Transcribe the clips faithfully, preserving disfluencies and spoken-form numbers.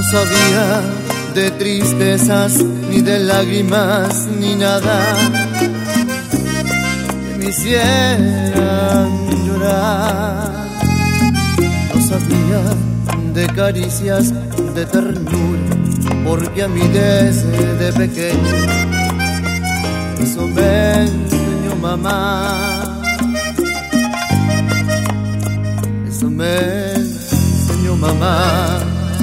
sabía de tristezas, ni de lágrimas, ni nada que me hicieran llorar. No sabía de caricias, de ternura, porque a mí desde pequeño eso me enseñó mamá. Eso me enseñó mamá.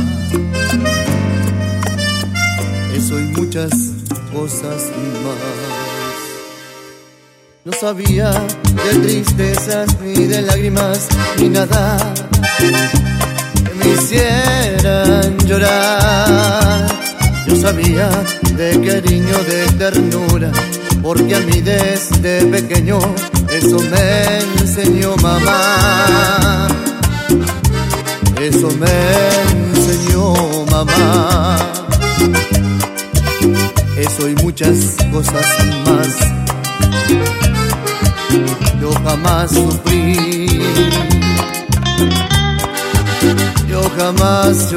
Eso y muchas cosas más. No sabía de tristezas, ni de lágrimas, ni nada que me hicieran llorar. Yo sabía de cariño, de ternura, porque a mí desde pequeño eso me enseñó mamá. Eso me enseñó mamá. Eso y muchas cosas más. Yo jamás sufrí, yo jamás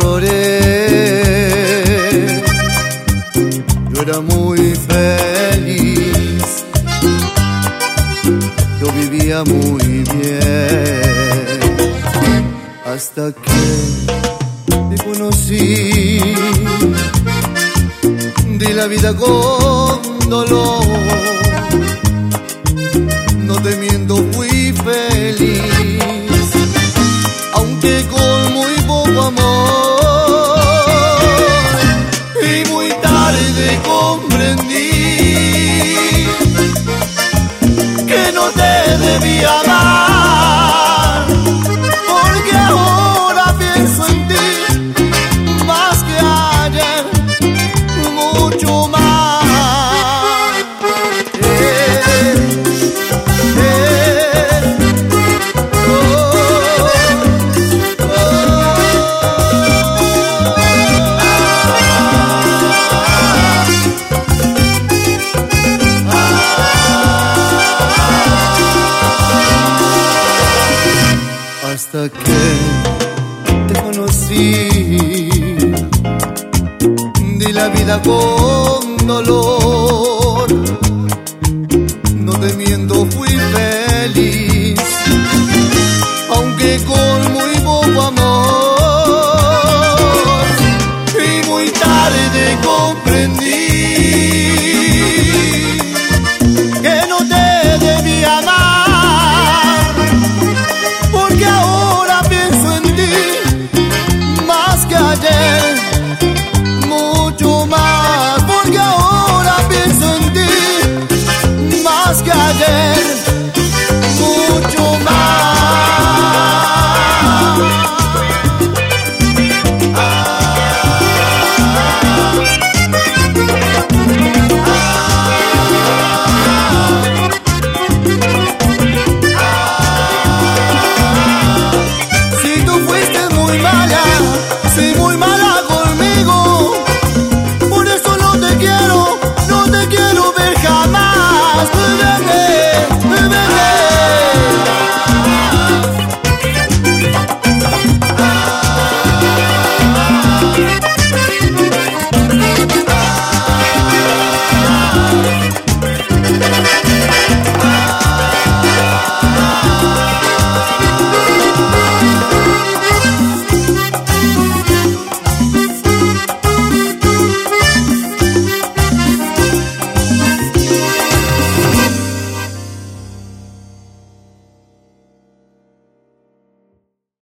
lloré. Yo era muy feliz, yo vivía muy bien, hasta que te conocí. Di la vida con dolor, no te miento, fui feliz, aunque con muy poco amor. Y muy tarde comprendí que no te debía amar, porque ahora pienso en ti más que ayer, mucho más. Eh, eh, oh, oh, ah, hasta que te conocí, di la vida con